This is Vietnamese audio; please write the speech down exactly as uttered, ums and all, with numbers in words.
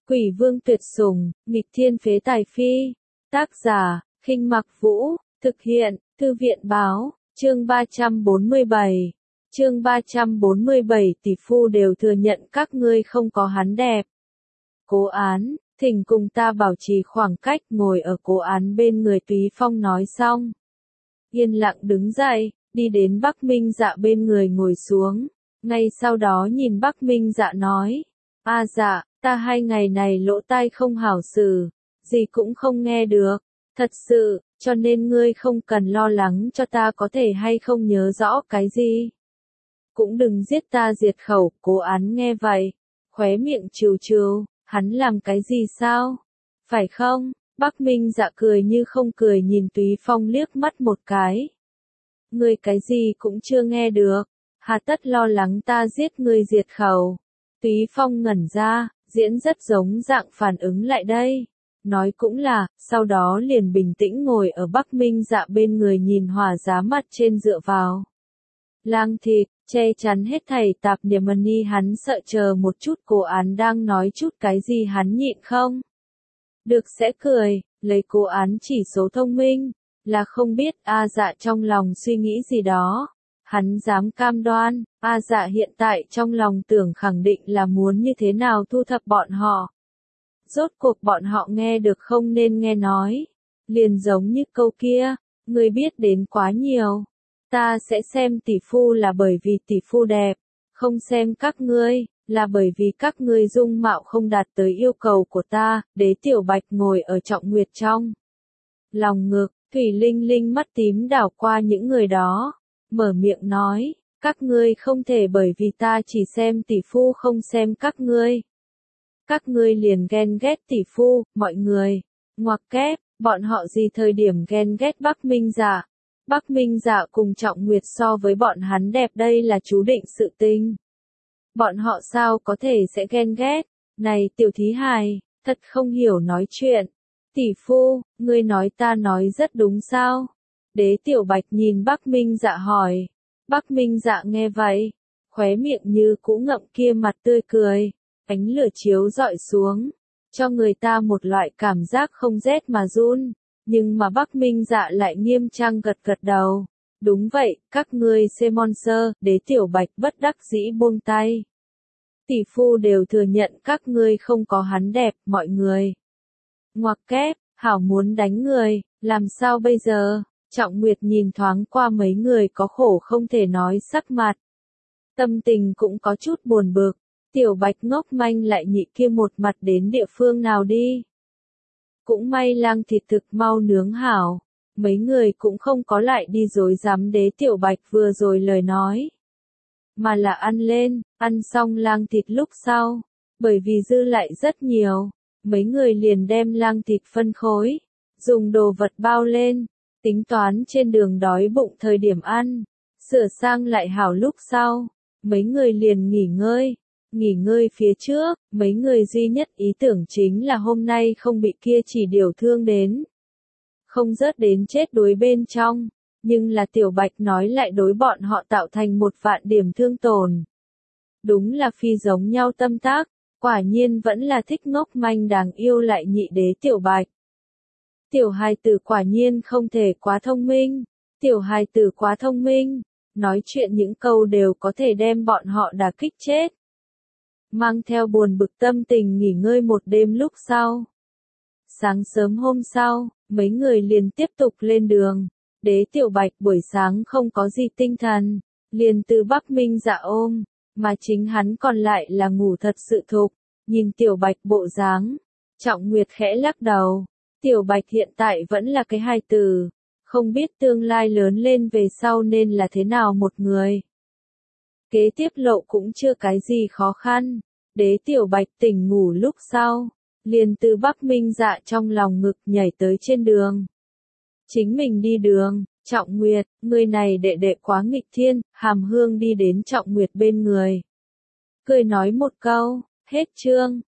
Quỷ vương tuyệt sủng, nghịch thiên phế tài phi. Tác giả, Khinh Mặc Vũ, thực hiện, Thư viện báo, chương ba trăm bốn mươi bảy. Chương ba trăm bốn mươi bảy tỷ phu đều thừa nhận các ngươi không có hắn đẹp. Cố Án, thỉnh cùng ta bảo trì khoảng cách, ngồi ở Cố Án bên người Túy Phong nói xong. Yên lặng đứng dậy, đi đến Bắc Minh Dạ bên người ngồi xuống, ngay sau đó nhìn Bắc Minh Dạ nói, a dạ, ta hai ngày này lỗ tai không hảo xử, gì cũng không nghe được, thật sự, cho nên ngươi không cần lo lắng cho ta có thể hay không nhớ rõ cái gì. Cũng đừng giết ta diệt khẩu. Cố Án nghe vậy, khóe miệng trừ trừ, hắn làm cái gì sao? Phải không? Bắc Minh Dạ cười như không cười nhìn Túy Phong liếc mắt một cái. Ngươi cái gì cũng chưa nghe được, hà tất lo lắng ta giết ngươi diệt khẩu. Túy Phong ngẩn ra, diễn rất giống dạng phản ứng lại đây. Nói cũng là, sau đó liền bình tĩnh ngồi ở Bắc Minh Dạ bên người nhìn hỏa giá mặt trên dựa vào. Lang thịt, che chắn hết thảy tạp niệm ni hắn sợ chờ một chút Cố Án đang nói chút cái gì hắn nhịn không. Được sẽ cười, lấy Cố Án chỉ số thông minh, là không biết A Dạ trong lòng suy nghĩ gì đó. Hắn dám cam đoan, A Dạ hiện tại trong lòng tưởng khẳng định là muốn như thế nào thu thập bọn họ. Rốt cuộc bọn họ nghe được không nên nghe nói. Liền giống như câu kia, người biết đến quá nhiều. Ta sẽ xem tỷ phu là bởi vì tỷ phu đẹp, không xem các ngươi, là bởi vì các ngươi dung mạo không đạt tới yêu cầu của ta. Đế Tiểu Bạch ngồi ở Trọng Nguyệt trong lòng ngực, Thủy Linh Linh mắt tím đảo qua những người đó, mở miệng nói, các ngươi không thể bởi vì ta chỉ xem tỷ phu không xem các ngươi. Các ngươi liền ghen ghét tỷ phu, mọi người, ngoặc kép, bọn họ gì thời điểm ghen ghét Bắc Minh Dạ. Bắc Minh Dạ cùng Trọng Nguyệt so với bọn hắn đẹp đây là chú định sự tình. Bọn họ sao có thể sẽ ghen ghét, này tiểu thí hài, thật không hiểu nói chuyện. Tỷ phu, ngươi nói ta nói rất đúng sao? Đế Tiểu Bạch nhìn Bắc Minh Dạ hỏi. Bắc Minh Dạ nghe vậy, khóe miệng như cũ ngậm kia mặt tươi cười, ánh lửa chiếu rọi xuống, cho người ta một loại cảm giác không rét mà run. Nhưng mà Bắc Minh Dạ lại nghiêm trang gật gật đầu. Đúng vậy, các ngươi Semon Sơ. Đế Tiểu Bạch bất đắc dĩ buông tay. Tỷ phu đều thừa nhận các ngươi không có hắn đẹp, mọi người. Ngoặc kép, hảo muốn đánh người, làm sao bây giờ? Trọng Nguyệt nhìn thoáng qua mấy người có khổ không thể nói sắc mặt. Tâm tình cũng có chút buồn bực. Tiểu Bạch ngốc manh lại nhị kia một mặt đến địa phương nào đi. Cũng may lang thịt thực mau nướng hảo, mấy người cũng không có lại đi dối dám Đế Tiểu Bạch vừa rồi lời nói. Mà là ăn lên, ăn xong lang thịt lúc sau, bởi vì dư lại rất nhiều, mấy người liền đem lang thịt phân khối, dùng đồ vật bao lên, tính toán trên đường đói bụng thời điểm ăn, sửa sang lại hảo lúc sau, mấy người liền nghỉ ngơi. Nghỉ ngơi phía trước, mấy người duy nhất ý tưởng chính là hôm nay không bị kia chỉ điều thương đến. Không rớt đến chết đuối bên trong, nhưng là Tiểu Bạch nói lại đối bọn họ tạo thành một vạn điểm thương tổn. Đúng là phi giống nhau tâm tác, quả nhiên vẫn là thích ngốc manh đáng yêu lại nhị Đế Tiểu Bạch. Tiểu hài tử quả nhiên không thể quá thông minh, tiểu hài tử quá thông minh, nói chuyện những câu đều có thể đem bọn họ đả kích chết. Mang theo buồn bực tâm tình nghỉ ngơi một đêm lúc sau. Sáng sớm hôm sau, mấy người liền tiếp tục lên đường. Đế Tiểu Bạch buổi sáng không có gì tinh thần, liền từ Bắc Minh Dạ ôm, mà chính hắn còn lại là ngủ thật sự thục. Nhìn Tiểu Bạch bộ dáng, Trọng Nguyệt khẽ lắc đầu. Tiểu Bạch hiện tại vẫn là cái hài tử, không biết tương lai lớn lên về sau nên là thế nào một người. Kế tiếp lộ cũng chưa cái gì khó khăn. Đế Tiểu Bạch tỉnh ngủ lúc sau, liền từ Bắc Minh Dạ trong lòng ngực nhảy tới trên đường. Chính mình đi đường, Trọng Nguyệt, người này đệ đệ quá nghịch thiên. Hàm Hương đi đến Trọng Nguyệt bên người, cười nói một câu, hết chương.